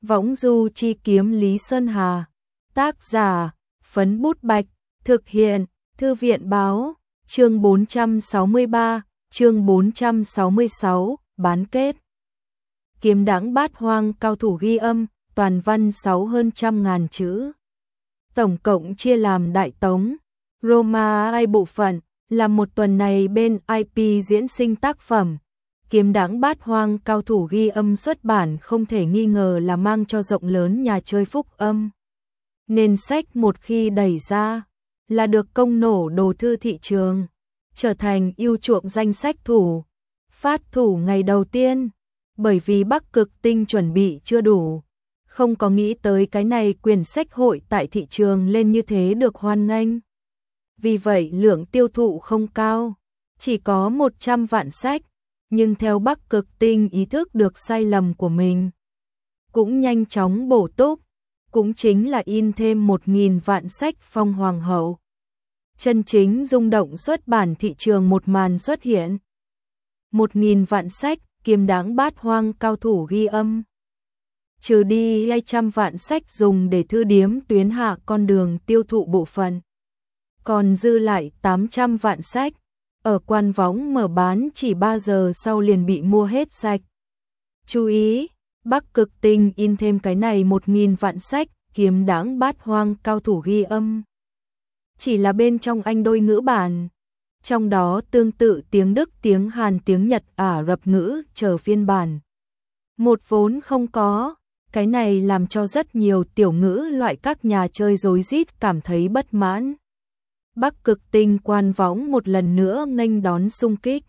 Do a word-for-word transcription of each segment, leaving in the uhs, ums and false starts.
Võng du chi kiếm Lý Sơn Hà. Tác giả, Phấn Bút Bạch. Thực hiện, Thư viện báo. Chương bốn trăm sáu mươi ba, chương bốn trăm sáu mươi sáu, bán kết. Kiếm đãng bát hoang cao thủ ghi âm, toàn văn sáu hơn trăm ngàn chữ. Tổng cộng chia làm Đại Tống, Roma hai bộ phận, là một tuần này bên i pê diễn sinh tác phẩm. Kiếm đãng bát hoang cao thủ ghi âm xuất bản không thể nghi ngờ là mang cho rộng lớn nhà chơi phúc âm. Nên sách một khi đẩy ra, là được công nổ đồ thư thị trường, trở thành yêu chuộng danh sách thủ, phát thủ ngày đầu tiên, bởi vì Bắc Cực Tinh chuẩn bị chưa đủ. Không có nghĩ tới cái này quyển sách hội tại thị trường lên như thế được hoan nghênh. Vì vậy lượng tiêu thụ không cao, chỉ có một trăm vạn sách, nhưng theo Bắc Cực Tinh ý thức được sai lầm của mình, cũng nhanh chóng bổ túc, cũng chính là in thêm một nghìn vạn sách Phong Hoàng hậu. Chân chính rung động xuất bản thị trường một màn xuất hiện. Một nghìn vạn sách, kiếm đãng bát hoang cao thủ ghi âm. Trừ đi hai trăm vạn sách dùng để thư điếm tuyến hạ con đường tiêu thụ bộ phận. Còn dư lại tám trăm vạn sách, ở quan võng mở bán chỉ ba giờ sau liền bị mua hết sạch. Chú ý, Bắc Cực Tinh in thêm cái này một nghìn vạn sách, kiếm đãng bát hoang cao thủ ghi âm. Chỉ là bên trong Anh đôi ngữ bản, trong đó tương tự tiếng Đức, tiếng Hàn, tiếng Nhật, Ả Rập ngữ chờ phiên bản. Một vốn không có, cái này làm cho rất nhiều tiểu ngữ loại các nhà chơi rối rít cảm thấy bất mãn. Bắc Cực Tinh quan võng một lần nữa nghênh đón xung kích.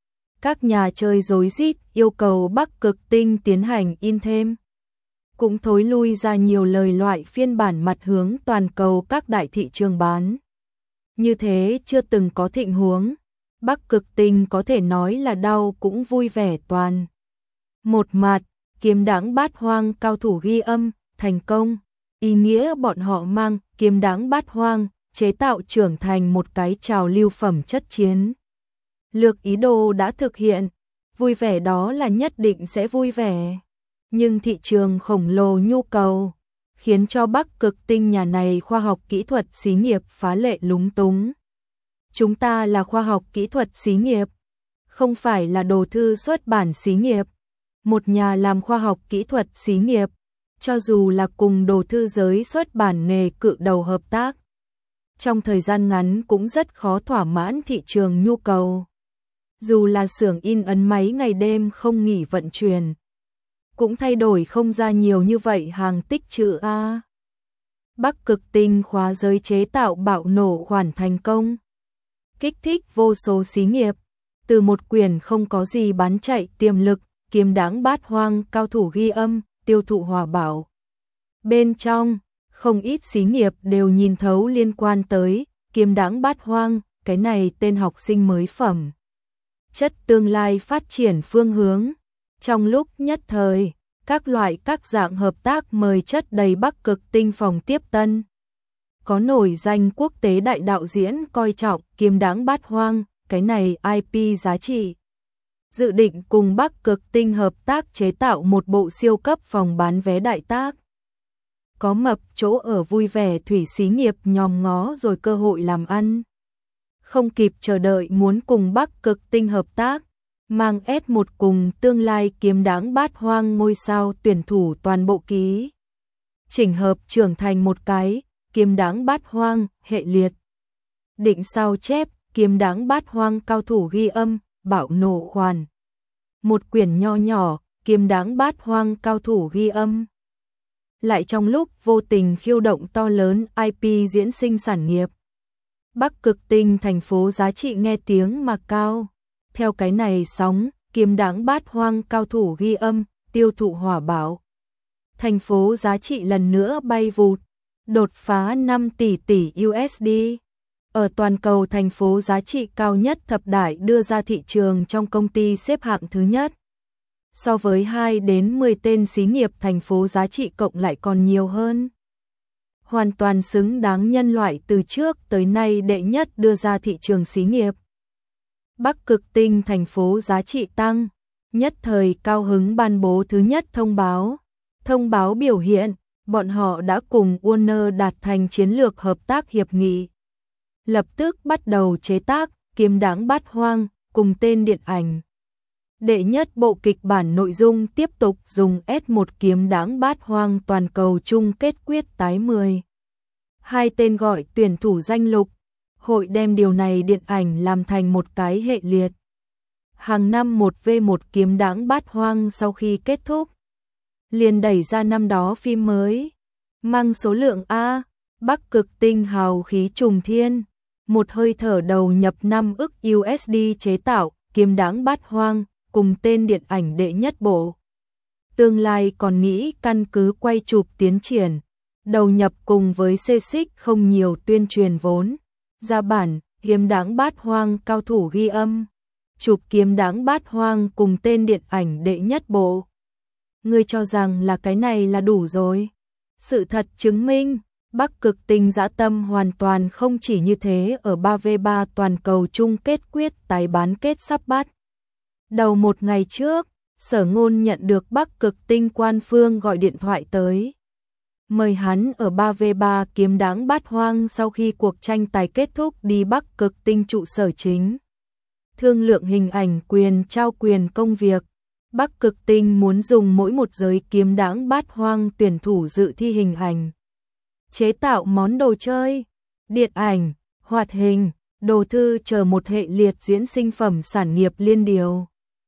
Các nhà chơi rối rít yêu cầu Bắc Cực Tinh tiến hành in thêm. Cũng thối lui ra nhiều lời loại phiên bản mặt hướng toàn cầu các đại thị trường bán. Như thế chưa từng có thịnh huống, Bắc Cực Tinh có thể nói là đau cũng vui vẻ toàn. Một mặt, kiếm đãng bát hoang cao thủ ghi âm, thành công, ý nghĩa bọn họ mang kiếm đãng bát hoang, chế tạo trưởng thành một cái trào lưu phẩm chất chiến lược ý đồ đã thực hiện, vui vẻ đó là nhất định sẽ vui vẻ. Nhưng thị trường khổng lồ nhu cầu, khiến cho Bắc Cực Tinh nhà này khoa học kỹ thuật xí nghiệp phá lệ lúng túng. Chúng ta là khoa học kỹ thuật xí nghiệp, không phải là đồ thư xuất bản xí nghiệp. Một nhà làm khoa học kỹ thuật xí nghiệp, cho dù là cùng đồ thư giới xuất bản nghề cự đầu hợp tác, trong thời gian ngắn cũng rất khó thỏa mãn thị trường nhu cầu. Dù là xưởng in ấn máy ngày đêm không nghỉ vận chuyển, cũng thay đổi không ra nhiều như vậy hàng tích trữ a. Bắc Cực Tinh khóa giới chế tạo bạo nổ khoản thành công, kích thích vô số xí nghiệp, từ một quyển không có gì bán chạy tiềm lực, kiếm đãng bát hoang cao thủ ghi âm, tiêu thụ hòa bảo. Bên trong, không ít xí nghiệp đều nhìn thấu liên quan tới kiếm đãng bát hoang, cái này tên học sinh mới phẩm. Chất tương lai phát triển phương hướng. Trong lúc nhất thời, các loại các dạng hợp tác mời chất đầy Bắc Cực Tinh phòng tiếp tân. Có nổi danh quốc tế đại đạo diễn coi trọng kiếm đãng bát hoang, cái này i pê giá trị. Dự định cùng Bắc Cực Tinh hợp tác chế tạo một bộ siêu cấp phòng bán vé đại tác. Có mập chỗ ở vui vẻ thủy xí nghiệp nhòm ngó rồi cơ hội làm ăn. Không kịp chờ đợi muốn cùng Bắc Cực Tinh hợp tác, mang ét một cùng tương lai kiếm đãng bát hoang ngôi sao tuyển thủ toàn bộ ký. Chỉnh hợp trưởng thành một cái, kiếm đãng bát hoang, hệ liệt. Định sao chép, kiếm đãng bát hoang cao thủ ghi âm, bạo nổ khoản. Một quyển nho nhỏ, kiếm đãng bát hoang cao thủ ghi âm. Lại trong lúc vô tình khiêu động to lớn i pê diễn sinh sản nghiệp. Bắc Cực Tinh thành phố giá trị nghe tiếng mà cao. Theo cái này sóng, kiếm đãng bát hoang cao thủ ghi âm, tiêu thụ hỏa bảo. Thành phố giá trị lần nữa bay vụt, đột phá năm tỷ tỷ u ét đê. Ở toàn cầu thành phố giá trị cao nhất thập đại đưa ra thị trường trong công ty xếp hạng thứ nhất. So với hai đến mười tên xí nghiệp thành phố giá trị cộng lại còn nhiều hơn. Hoàn toàn xứng đáng nhân loại từ trước tới nay đệ nhất đưa ra thị trường xí nghiệp. Bắc Cực Tinh thành phố giá trị tăng, nhất thời cao hứng ban bố thứ nhất thông báo. Thông báo biểu hiện, bọn họ đã cùng Warner đạt thành chiến lược hợp tác hiệp nghị. Lập tức bắt đầu chế tác Kiếm Đãng Bát Hoang cùng tên điện ảnh. Đệ nhất bộ kịch bản nội dung tiếp tục dùng S một Kiếm Đãng Bát Hoang toàn cầu chung kết quyết tái mười hai tên gọi tuyển thủ danh lục. Hội đem điều này điện ảnh làm thành một cái hệ liệt. Hàng năm một vs một Kiếm Đãng Bát Hoang sau khi kết thúc, liền đẩy ra năm đó phim mới, mang số lượng A, Bắc Cực Tinh hào khí trùng thiên, một hơi thở đầu nhập năm ức u ét đê chế tạo Kiếm Đãng Bát Hoang cùng tên điện ảnh đệ nhất bộ. Tương lai còn nghĩ căn cứ quay chụp tiến triển, đầu nhập cùng với xê xích không nhiều tuyên truyền vốn, ra bản Kiếm Đãng Bát Hoang cao thủ ghi âm, chụp Kiếm Đãng Bát Hoang cùng tên điện ảnh đệ nhất bộ. Ngươi cho rằng là cái này là đủ rồi. Sự thật chứng minh, Bắc Cực Tinh dã tâm hoàn toàn không chỉ như thế. Ở ba vs ba toàn cầu chung kết quyết tái bán kết sắp bắt đầu một ngày trước, Sở Ngôn nhận được Bắc Cực Tinh quan phương gọi điện thoại tới, mời hắn ở ba vs ba Kiếm Đãng Bát Hoang sau khi cuộc tranh tài kết thúc đi Bắc Cực Tinh trụ sở chính, thương lượng hình ảnh quyền trao quyền công việc. Bắc Cực Tinh muốn dùng mỗi một giới Kiếm Đãng Bát Hoang tuyển thủ dự thi hình ảnh, chế tạo món đồ chơi, điện ảnh, hoạt hình, đồ thư chờ một hệ liệt diễn sinh phẩm sản nghiệp liên điều.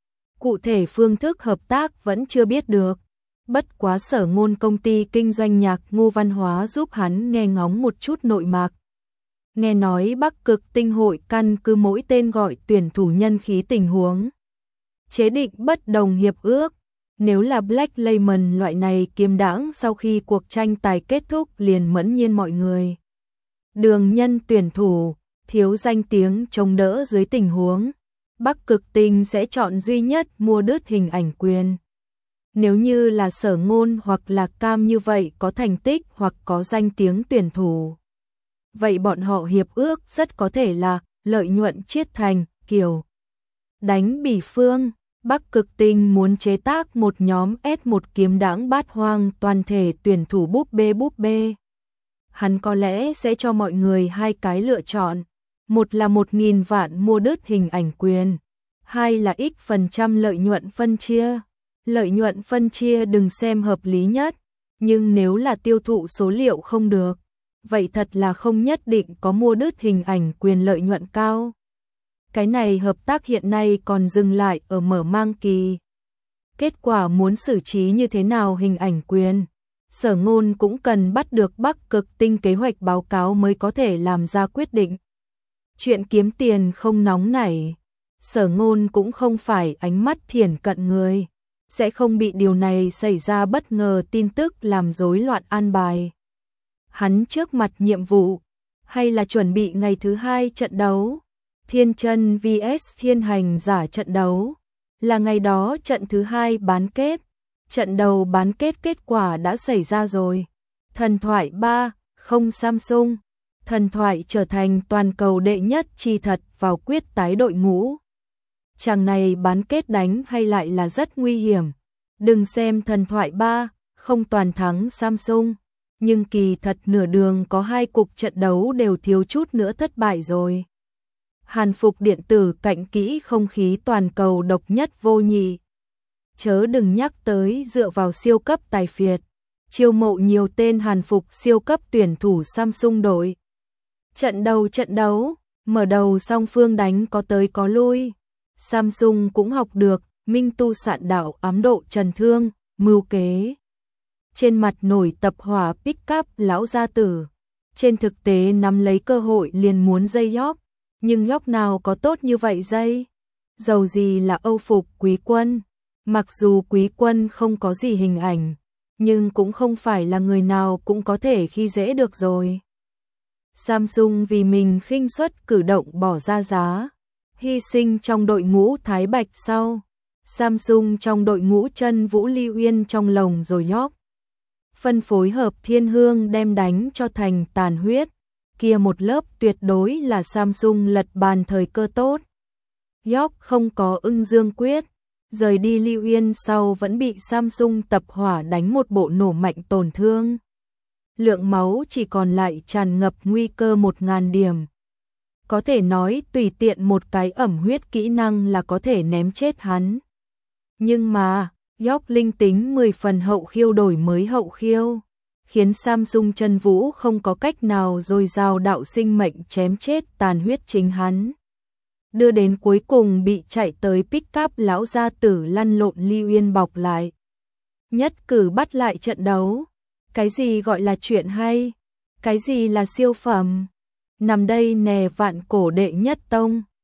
Cụ thể phương thức hợp tác vẫn chưa biết được, bất quá Sở Ngôn công ty kinh doanh nhạc Ngô Văn Hóa giúp hắn nghe ngóng một chút nội mạc. Nghe nói Bắc Cực Tinh hội căn cứ mỗi tên gọi tuyển thủ nhân khí tình huống, chế định bất đồng hiệp ước. Nếu là Black Layman loại này kiếm đãng sau khi cuộc tranh tài kết thúc liền mẫn nhiên mọi người. Đường nhân tuyển thủ, thiếu danh tiếng chống đỡ dưới tình huống, Bắc Cực Tinh sẽ chọn duy nhất mua đứt hình ảnh quyền. Nếu như là Sở Ngôn hoặc là Cam như vậy có thành tích hoặc có danh tiếng tuyển thủ, vậy bọn họ hiệp ước rất có thể là lợi nhuận chiết thành kiểu đánh bỉ phương. Bắc Cực Tinh muốn chế tác một nhóm S một Kiếm Đãng Bát Hoang toàn thể tuyển thủ búp bê búp bê. Hắn có lẽ sẽ cho mọi người hai cái lựa chọn, một là một nghìn vạn mua đứt hình ảnh quyền, hai là x phần trăm lợi nhuận phân chia. Lợi nhuận phân chia đừng xem hợp lý nhất, nhưng nếu là tiêu thụ số liệu không được, vậy thật là không nhất định có mua đứt hình ảnh quyền lợi nhuận cao. Cái này hợp tác hiện nay còn dừng lại ở mở mang kỳ. Kết quả muốn xử trí như thế nào hình ảnh quyền, Sở Ngôn cũng cần bắt được Bắc Cực Tinh kế hoạch báo cáo mới có thể làm ra quyết định. Chuyện kiếm tiền không nóng nảy, Sở Ngôn cũng không phải ánh mắt thiển cận người, sẽ không bị điều này xảy ra bất ngờ tin tức làm rối loạn an bài. Hắn trước mặt nhiệm vụ, hay là chuẩn bị ngày thứ hai trận đấu, Thiên Chân vs Thiên Hành Giả trận đấu, là ngày đó trận thứ hai bán kết. Trận đầu bán kết kết quả đã xảy ra rồi. Thần thoại ba không Samsung, thần thoại trở thành toàn cầu đệ nhất chi thật vào quyết tái đội ngũ. Chàng này bán kết đánh hay lại là rất nguy hiểm. Đừng xem thần thoại ba không toàn thắng Samsung, nhưng kỳ thật nửa đường có hai cuộc trận đấu đều thiếu chút nữa thất bại rồi. Hàn phục điện tử cạnh kỹ không khí toàn cầu độc nhất vô nhị. Chớ đừng nhắc tới dựa vào siêu cấp tài phiệt, chiêu mộ nhiều tên hàn phục siêu cấp tuyển thủ Samsung đội. Trận đầu trận đấu, mở đầu song phương đánh có tới có lui. Samsung cũng học được Minh Tu sạn đạo ám độ trần thương, mưu kế. Trên mặt nổi tập hỏa pick up lão gia tử. Trên thực tế nắm lấy cơ hội liền muốn dây dóc, nhưng dóc nào có tốt như vậy dây. Dầu gì là Âu phục Quý Quân. Mặc dù Quý Quân không có gì hình ảnh, nhưng cũng không phải là người nào cũng có thể khi dễ được rồi. Samsung vì mình khinh suất cử động bỏ ra giá, hy sinh trong đội ngũ Thái Bạch sau. Samsung trong đội ngũ Chân Vũ Ly Uyên trong lồng rồi nhóc. Phân phối hợp Thiên Hương đem đánh cho thành tàn huyết. Kia một lớp tuyệt đối là Samsung lật bàn thời cơ tốt. Nhóc không có ưng dương quyết. Rời đi Lưu Yên sau vẫn bị Samsung tập hỏa đánh một bộ nổ mạnh tổn thương. Lượng máu chỉ còn lại tràn ngập nguy cơ một nghìn điểm. Có thể nói tùy tiện một cái ẩm huyết kỹ năng là có thể ném chết hắn. Nhưng mà, York linh tính mười phần hậu khiêu đổi mới hậu khiêu, khiến Samsung chân vũ không có cách nào dồi dào đạo sinh mệnh chém chết tàn huyết chính hắn. Đưa đến cuối cùng bị chạy tới pick up lão gia tử lăn lộn Lưu Yên bọc lại. Nhất cử bắt lại trận đấu. Cái gì gọi là chuyện hay? Cái gì là siêu phẩm? Nằm đây nè vạn cổ đệ nhất tông.